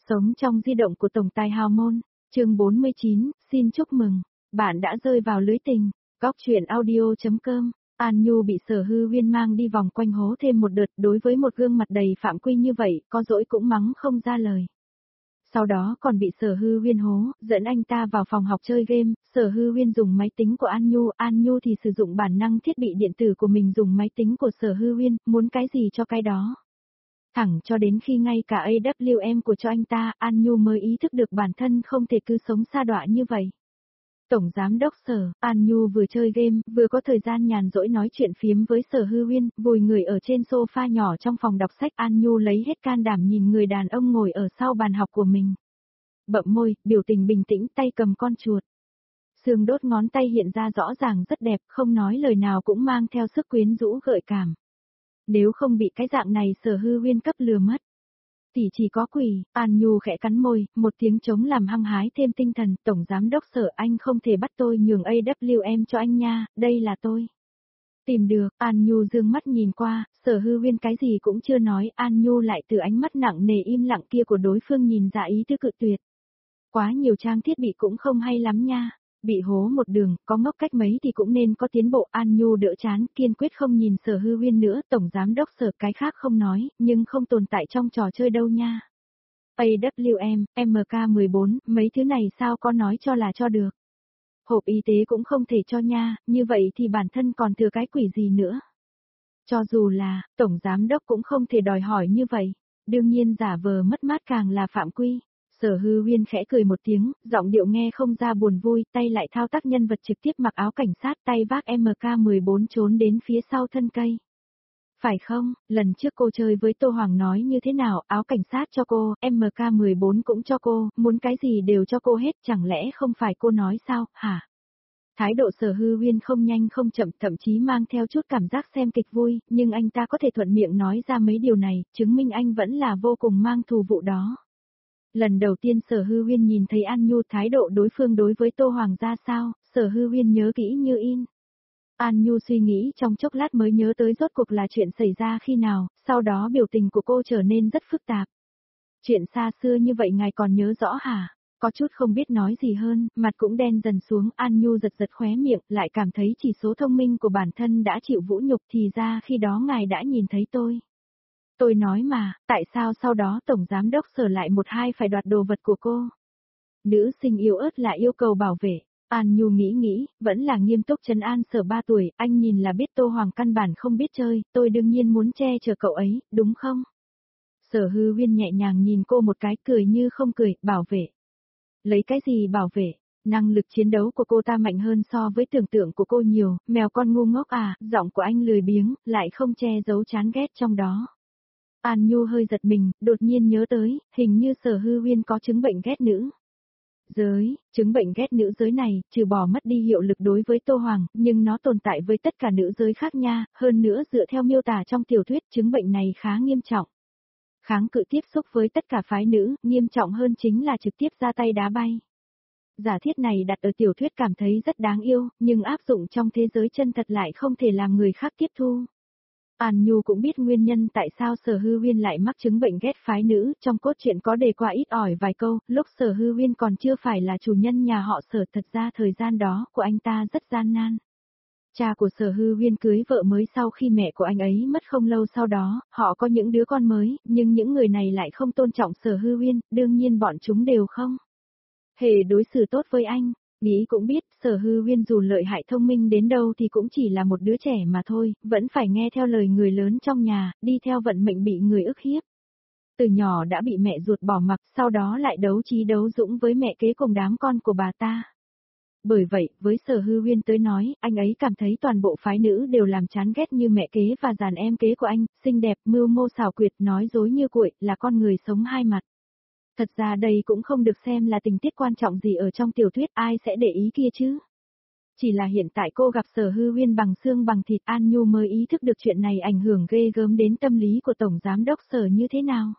Sống trong di động của tổng tài hào môn, chương 49, xin chúc mừng, bạn đã rơi vào lưới tình. Góc truyện audio.com. An Nhu bị Sở Hư Huyên mang đi vòng quanh hố thêm một đợt, đối với một gương mặt đầy phạm quy như vậy, có dỗi cũng mắng không ra lời. Sau đó còn bị Sở Hư Huyên hố, dẫn anh ta vào phòng học chơi game, Sở Hư Huyên dùng máy tính của An Nhu thì sử dụng bản năng thiết bị điện tử của mình dùng máy tính của Sở Hư Huyên, muốn cái gì cho cái đó. Thẳng cho đến khi ngay cả AWM của cho anh ta, An Nhu mới ý thức được bản thân không thể cứ sống sa đọa như vậy. Tổng giám đốc Sở, An Nhu vừa chơi game, vừa có thời gian nhàn rỗi nói chuyện phiếm với Sở Hư Huyên, vùi người ở trên sofa nhỏ trong phòng đọc sách. An Nhu lấy hết can đảm nhìn người đàn ông ngồi ở sau bàn học của mình. Bậm môi, biểu tình bình tĩnh, tay cầm con chuột. Xương đốt ngón tay hiện ra rõ ràng rất đẹp, không nói lời nào cũng mang theo sức quyến rũ gợi cảm. Nếu không bị cái dạng này Sở Hư Huyên cấp lừa mất thì chỉ có quỷ. An Nhu khẽ cắn môi, một tiếng trống làm hăng hái thêm tinh thần. Tổng giám đốc Sở, anh không thể bắt tôi nhường AWM cho anh nha, đây là tôi tìm được. An Nhu dương mắt nhìn qua, Sở Hư Huyên cái gì cũng chưa nói, An Nhu lại từ ánh mắt nặng nề im lặng kia của đối phương nhìn ra ý tứ cự tuyệt. Quá nhiều trang thiết bị cũng không hay lắm nha. Bị hố một đường, có ngốc cách mấy thì cũng nên có tiến bộ. An Nhu đỡ chán, kiên quyết không nhìn Sở Hư Huyên nữa. Tổng giám đốc Sở, cái khác không nói, nhưng không tồn tại trong trò chơi đâu nha. AWM, MK14, mấy thứ này sao có nói cho là cho được. Hộp y tế cũng không thể cho nha, như vậy thì bản thân còn thừa cái quỷ gì nữa. Cho dù là, tổng giám đốc cũng không thể đòi hỏi như vậy. Đương nhiên giả vờ mất mát càng là phạm quy. Sở Hư Huyên khẽ cười một tiếng, giọng điệu nghe không ra buồn vui, tay lại thao tác nhân vật trực tiếp mặc áo cảnh sát, tay vác MK14 trốn đến phía sau thân cây. Phải không, lần trước cô chơi với Tô Hoàng nói như thế nào, áo cảnh sát cho cô, MK14 cũng cho cô, muốn cái gì đều cho cô hết, chẳng lẽ không phải cô nói sao, hả? Thái độ Sở Hư Huyên không nhanh không chậm, thậm chí mang theo chút cảm giác xem kịch vui, nhưng anh ta có thể thuận miệng nói ra mấy điều này, chứng minh anh vẫn là vô cùng mang thù vụ đó. Lần đầu tiên Sở Hư Huyên nhìn thấy An Nhu, thái độ đối phương đối với Tô Hoàng ra sao, Sở Hư Huyên nhớ kỹ như in. An Nhu suy nghĩ trong chốc lát mới nhớ tới rốt cuộc là chuyện xảy ra khi nào, sau đó biểu tình của cô trở nên rất phức tạp. Chuyện xa xưa như vậy ngài còn nhớ rõ hả? Có chút không biết nói gì hơn, mặt cũng đen dần xuống. An Nhu giật giật khóe miệng, lại cảm thấy chỉ số thông minh của bản thân đã chịu vũ nhục, thì ra khi đó ngài đã nhìn thấy tôi. Tôi nói mà, tại sao sau đó Tổng Giám đốc Sở lại một hai phải đoạt đồ vật của cô? Nữ sinh yếu ớt lại yêu cầu bảo vệ. An Nhu nghĩ, vẫn là nghiêm túc trấn an Sở 3 tuổi, anh nhìn là biết Tô Hoàng căn bản không biết chơi, tôi đương nhiên muốn che chở cậu ấy, đúng không? Sở Hư Huyên nhẹ nhàng nhìn cô một cái, cười như không cười, bảo vệ. Lấy cái gì bảo vệ? Năng lực chiến đấu của cô ta mạnh hơn so với tưởng tượng của cô nhiều, mèo con ngu ngốc à, giọng của anh lười biếng, lại không che giấu chán ghét trong đó. An Nhu hơi giật mình, đột nhiên nhớ tới, hình như Sở Hư Huyên có chứng bệnh ghét nữ giới. Chứng bệnh ghét nữ giới này, trừ bỏ mất đi hiệu lực đối với Tô Hoàng, nhưng nó tồn tại với tất cả nữ giới khác nha, hơn nữa dựa theo miêu tả trong tiểu thuyết, chứng bệnh này khá nghiêm trọng. Kháng cự tiếp xúc với tất cả phái nữ, nghiêm trọng hơn chính là trực tiếp ra tay đá bay. Giả thiết này đặt ở tiểu thuyết cảm thấy rất đáng yêu, nhưng áp dụng trong thế giới chân thật lại không thể làm người khác tiếp thu. An Nhu cũng biết nguyên nhân tại sao Sở Hư Huyên lại mắc chứng bệnh ghét phái nữ, trong cốt truyện có đề qua ít ỏi vài câu, lúc Sở Hư Huyên còn chưa phải là chủ nhân nhà họ Sở, thật ra thời gian đó của anh ta rất gian nan. Cha của Sở Hư Huyên cưới vợ mới sau khi mẹ của anh ấy mất không lâu sau đó, họ có những đứa con mới, nhưng những người này lại không tôn trọng Sở Hư Huyên, đương nhiên bọn chúng đều không hề đối xử tốt với anh. Nghĩ cũng biết, Sở Hư Huyên dù lợi hại thông minh đến đâu thì cũng chỉ là một đứa trẻ mà thôi, vẫn phải nghe theo lời người lớn trong nhà, đi theo vận mệnh bị người ức hiếp. Từ nhỏ đã bị mẹ ruột bỏ mặc, sau đó lại đấu trí đấu dũng với mẹ kế cùng đám con của bà ta. Bởi vậy, với Sở Hư Huyên tới nói, anh ấy cảm thấy toàn bộ phái nữ đều làm chán ghét như mẹ kế và dàn em kế của anh, xinh đẹp, mưu mô xảo quyệt, nói dối như cuội, là con người sống hai mặt. Thật ra đây cũng không được xem là tình tiết quan trọng gì ở trong tiểu thuyết, ai sẽ để ý kia chứ. Chỉ là hiện tại cô gặp Sở Hư Huyên bằng xương bằng thịt, An Nhu mới ý thức được chuyện này ảnh hưởng ghê gớm đến tâm lý của Tổng Giám đốc Sở như thế nào.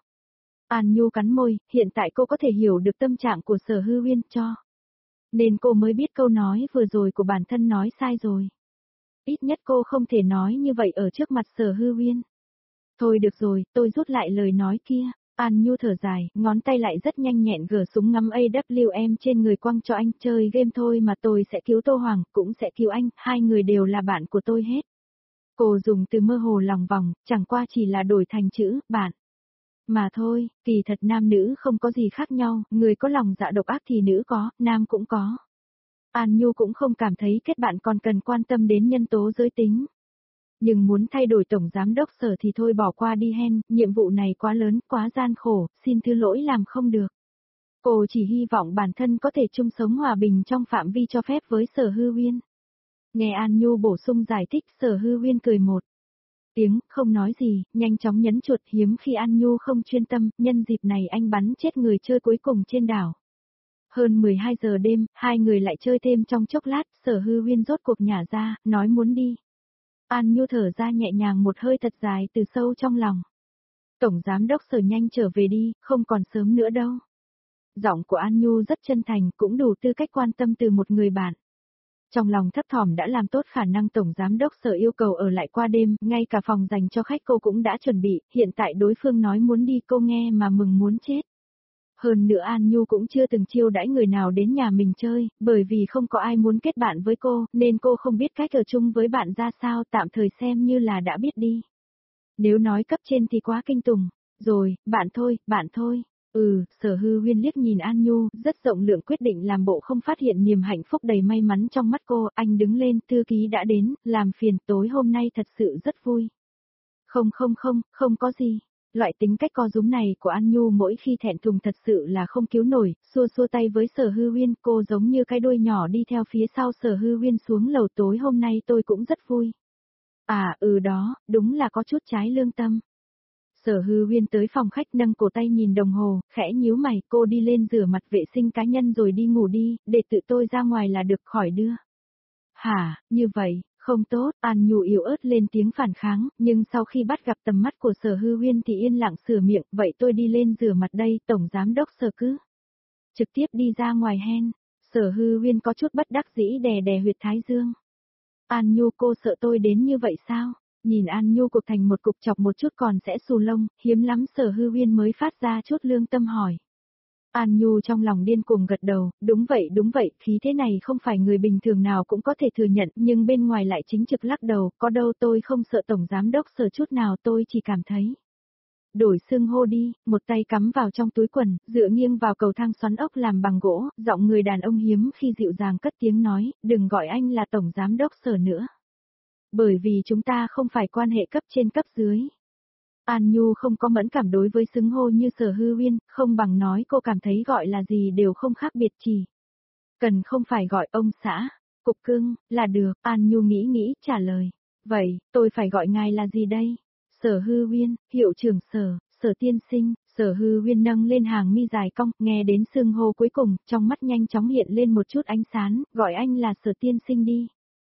An Nhu cắn môi, hiện tại cô có thể hiểu được tâm trạng của Sở Hư Huyên cho. Nên cô mới biết câu nói vừa rồi của bản thân nói sai rồi. Ít nhất cô không thể nói như vậy ở trước mặt Sở Hư Huyên. Thôi được rồi, tôi rút lại lời nói kia. An Nhu thở dài, ngón tay lại rất nhanh nhẹn gỡ súng ngắm AWM trên người quăng cho anh, chơi game thôi mà, tôi sẽ cứu Tô Hoàng, cũng sẽ cứu anh, hai người đều là bạn của tôi hết. Cô dùng từ mơ hồ lòng vòng, chẳng qua chỉ là đổi thành chữ, bạn. Mà thôi, kỳ thật nam nữ không có gì khác nhau, người có lòng dạ độc ác thì nữ có, nam cũng có. An Nhu cũng không cảm thấy kết bạn còn cần quan tâm đến nhân tố giới tính. Nhưng muốn thay đổi tổng giám đốc Sở thì thôi bỏ qua đi hen, nhiệm vụ này quá lớn, quá gian khổ, xin thứ lỗi làm không được. Cô chỉ hy vọng bản thân có thể chung sống hòa bình trong phạm vi cho phép với Sở Hư Uyên. Nghe An Nhu bổ sung giải thích, Sở Hư Uyên cười một tiếng, không nói gì, nhanh chóng nhấn chuột, hiếm khi An Nhu không chuyên tâm, nhân dịp này anh bắn chết người chơi cuối cùng trên đảo. Hơn 12 giờ đêm, hai người lại chơi thêm trong chốc lát, Sở Hư Uyên rốt cuộc nhả ra, nói muốn đi. An Nhu thở ra nhẹ nhàng một hơi thật dài từ sâu trong lòng. Tổng giám đốc Sở nhanh trở về đi, không còn sớm nữa đâu. Giọng của An Nhu rất chân thành, cũng đủ tư cách quan tâm từ một người bạn. Trong lòng thấp thỏm đã làm tốt khả năng tổng giám đốc Sở yêu cầu ở lại qua đêm, ngay cả phòng dành cho khách cô cũng đã chuẩn bị, hiện tại đối phương nói muốn đi cô nghe mà mừng muốn chết. Hơn nữa An Nhu cũng chưa từng chiêu đãi người nào đến nhà mình chơi, bởi vì không có ai muốn kết bạn với cô, nên cô không biết cách ở chung với bạn ra sao, tạm thời xem như là đã biết đi. Nếu nói cấp trên thì quá kinh tủng. Rồi, bạn thôi, bạn thôi. Sở Hư Uyên liếc nhìn An Nhu, rất rộng lượng quyết định làm bộ không phát hiện niềm hạnh phúc đầy may mắn trong mắt cô, anh đứng lên, thư ký đã đến, làm phiền, tối hôm nay thật sự rất vui. Không có gì. Loại tính cách co rúm này của An Nhu mỗi khi thẹn thùng thật sự là không cứu nổi, xua xua tay với Sở Hư Uyên, cô giống như cái đuôi nhỏ đi theo phía sau Sở Hư Uyên xuống lầu, tối hôm nay tôi cũng rất vui. Đó, đúng là có chút trái lương tâm. Sở Hư Uyên tới phòng khách nâng cổ tay nhìn đồng hồ, khẽ nhíu mày, cô đi lên rửa mặt vệ sinh cá nhân rồi đi ngủ đi, để tự tôi ra ngoài là được, khỏi đưa. Hả, như vậy, không tốt, An Nhu yếu ớt lên tiếng phản kháng, nhưng sau khi bắt gặp tầm mắt của Sở Hư Uyên thì yên lặng sửa miệng, vậy tôi đi lên rửa mặt đây, tổng giám đốc Sở cứ. Trực tiếp đi ra ngoài hen, Sở Hư Uyên có chút bất đắc dĩ đè đè huyệt thái dương. An Nhu, cô sợ tôi đến như vậy sao? Nhìn An Nhu cục thành một cục chọc một chút còn sẽ xù lông, hiếm lắm Sở Hư Uyên mới phát ra chút lương tâm hỏi. An Nhu trong lòng điên cuồng gật đầu, đúng vậy, khí thế này không phải người bình thường nào cũng có thể thừa nhận, nhưng bên ngoài lại chính trực lắc đầu, có đâu, tôi không sợ tổng giám đốc Sở chút nào, tôi chỉ cảm thấy. Đổi xưng hô đi, một tay cắm vào trong túi quần, dựa nghiêng vào cầu thang xoắn ốc làm bằng gỗ, giọng người đàn ông hiếm khi dịu dàng cất tiếng nói, đừng gọi anh là tổng giám đốc Sở nữa. Bởi vì chúng ta không phải quan hệ cấp trên cấp dưới. An Nhu không có mẫn cảm đối với xưng hô như Sở Hư Uyên, không bằng nói cô cảm thấy gọi là gì đều không khác biệt, chỉ cần không phải gọi ông xã, cục cưng, là được, An Nhu nghĩ trả lời. Vậy, tôi phải gọi ngài là gì đây? Sở Hư Uyên, hiệu trưởng Sở, Sở tiên sinh. Sở Hư Uyên nâng lên hàng mi dài cong, nghe đến xưng hô cuối cùng, trong mắt nhanh chóng hiện lên một chút ánh sáng, gọi anh là Sở tiên sinh đi.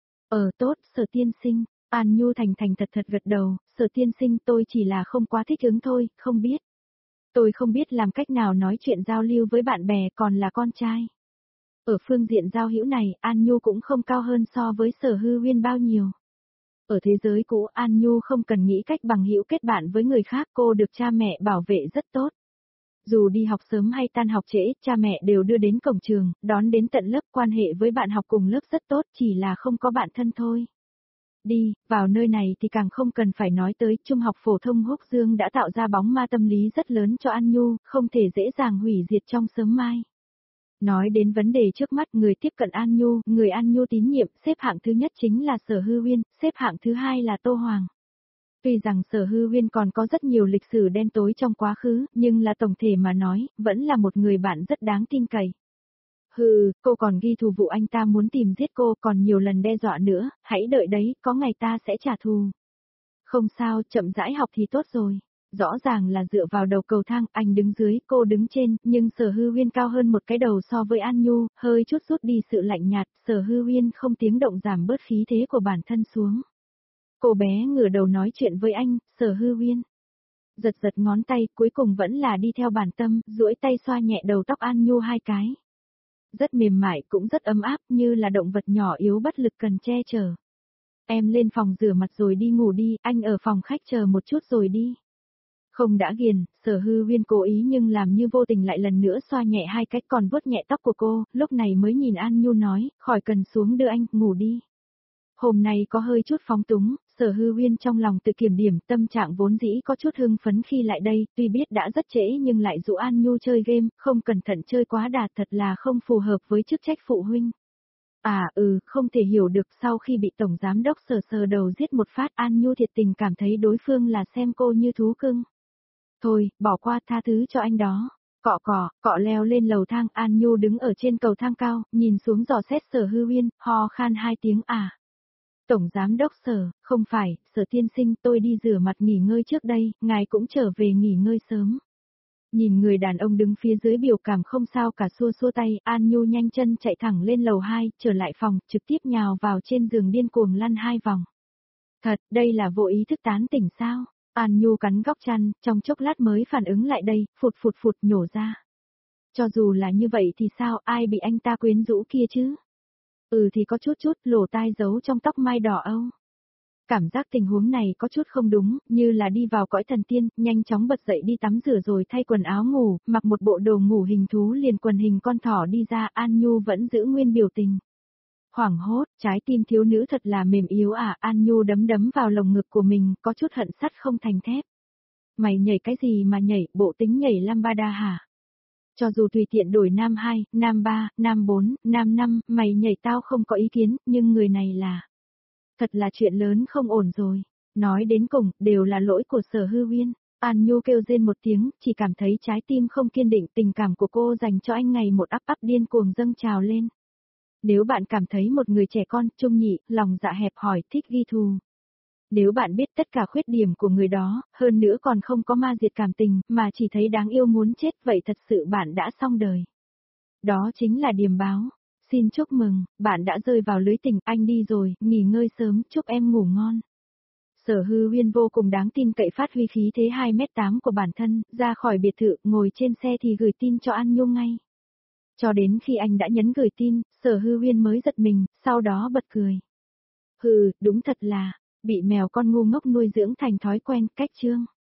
Tốt, Sở tiên sinh. An Nhu thành thật gật đầu, Sở tiên sinh, tôi chỉ là không quá thích ứng thôi, không biết. Tôi không biết làm cách nào nói chuyện giao lưu với bạn bè, còn là con trai. Ở phương diện giao hữu này, An Nhu cũng không cao hơn so với Sở Hư Uyên bao nhiêu. Ở thế giới cũ, An Nhu không cần nghĩ cách bằng hữu kết bạn với người khác, cô được cha mẹ bảo vệ rất tốt. Dù đi học sớm hay tan học trễ, cha mẹ đều đưa đến cổng trường, đón đến tận lớp, quan hệ với bạn học cùng lớp rất tốt, chỉ là không có bạn thân thôi. Đi, vào nơi này thì càng không cần phải nói tới, trung học phổ thông Húc Dương đã tạo ra bóng ma tâm lý rất lớn cho An Nhu, không thể dễ dàng hủy diệt trong sớm mai. Nói đến vấn đề trước mắt, người tiếp cận An Nhu, người An Nhu tín nhiệm, xếp hạng thứ nhất chính là Sở Hư Uyên, xếp hạng thứ hai là Tô Hoàng. Tuy rằng Sở Hư Uyên còn có rất nhiều lịch sử đen tối trong quá khứ, nhưng là tổng thể mà nói, vẫn là một người bạn rất đáng tin cậy. Cô còn ghi thù vụ anh ta muốn tìm giết cô, còn nhiều lần đe dọa nữa, hãy đợi đấy, có ngày ta sẽ trả thù. Không sao, chậm rãi học thì tốt rồi. Rõ ràng là dựa vào đầu cầu thang, anh đứng dưới, cô đứng trên, nhưng Sở Hư Uyên cao hơn một cái đầu so với An Nhu, hơi chút rút đi sự lạnh nhạt, Sở Hư Uyên không tiếng động giảm bớt khí thế của bản thân xuống. Cô bé ngửa đầu nói chuyện với anh, Sở Hư Uyên. Giật ngón tay, cuối cùng vẫn là đi theo bản tâm, duỗi tay xoa nhẹ đầu tóc An Nhu hai cái. Rất mềm mại cũng rất ấm áp, như là động vật nhỏ yếu bất lực cần che chở. Em lên phòng rửa mặt rồi đi ngủ đi, anh ở phòng khách chờ một chút rồi đi. Không đã ghiền, Sở Hư Huyên cố ý nhưng làm như vô tình lại lần nữa xoa nhẹ hai cách còn vuốt nhẹ tóc của cô, lúc này mới nhìn An Nhu nói, khỏi cần xuống đưa anh, ngủ đi. Hôm nay có hơi chút phóng túng, Sở Hư Huyên trong lòng tự kiểm điểm, tâm trạng vốn dĩ có chút hưng phấn khi lại đây, tuy biết đã rất trễ nhưng lại dụ An Nhu chơi game, không cẩn thận chơi quá đà thật là không phù hợp với chức trách phụ huynh. Không thể hiểu được sau khi bị Tổng Giám Đốc sờ sờ đầu giết một phát An Nhu thiệt tình cảm thấy đối phương là xem cô như thú cưng. Thôi, bỏ qua tha thứ cho anh đó. Cọ leo lên lầu thang An Nhu đứng ở trên cầu thang cao, nhìn xuống dò xét Sở Hư Huyên, ho khan hai tiếng Tổng Giám Đốc Sở, không phải, Sở tiên sinh tôi đi rửa mặt nghỉ ngơi trước đây, ngài cũng trở về nghỉ ngơi sớm. Nhìn người đàn ông đứng phía dưới biểu cảm không sao cả xua xua tay, An Nhu nhanh chân chạy thẳng lên lầu 2, trở lại phòng, trực tiếp nhào vào trên giường điên cuồng lăn 2 vòng. Thật, đây là vô ý thức tán tỉnh sao? An Nhu cắn góc chăn, trong chốc lát mới phản ứng lại đây, phụt nhổ ra. Cho dù là như vậy thì sao, ai bị anh ta quyến rũ kia chứ? Thì có chút, lỗ tai giấu trong tóc mai đỏ âu. Cảm giác tình huống này có chút không đúng, như là đi vào cõi thần tiên, nhanh chóng bật dậy đi tắm rửa rồi thay quần áo ngủ, mặc một bộ đồ ngủ hình thú liền quần hình con thỏ đi ra, An Nhu vẫn giữ nguyên biểu tình. Hoảng hốt, trái tim thiếu nữ thật là mềm yếu An Nhu đấm vào lồng ngực của mình, có chút hận sắt không thành thép. Mày nhảy cái gì mà nhảy, bộ tính nhảy lambada hả? Cho dù tùy tiện đổi nam 2, nam 3, nam 4, nam 5, mày nhảy tao không có ý kiến, nhưng người này là... Thật là chuyện lớn không ổn rồi. Nói đến cùng, đều là lỗi của Sở Hư Huyên. An Nhu kêu rên một tiếng, chỉ cảm thấy trái tim không kiên định, tình cảm của cô dành cho anh ngày một ắp điên cuồng dâng trào lên. Nếu bạn cảm thấy một người trẻ con, trung nhị, lòng dạ hẹp hòi, thích ghi thù. Nếu bạn biết tất cả khuyết điểm của người đó, hơn nữa còn không có ma diệt cảm tình, mà chỉ thấy đáng yêu muốn chết, vậy thật sự bạn đã xong đời. Đó chính là điềm báo. Xin chúc mừng, bạn đã rơi vào lưới tình, anh đi rồi, nghỉ ngơi sớm, chúc em ngủ ngon. Sở Hư Huyên vô cùng đáng tin cậy phát huy khí thế 2m8 của bản thân, ra khỏi biệt thự, ngồi trên xe thì gửi tin cho An Nhu ngay. Cho đến khi anh đã nhấn gửi tin, Sở Hư Huyên mới giật mình, sau đó bật cười. Đúng thật là, bị mèo con ngu ngốc nuôi dưỡng thành thói quen, cách chương.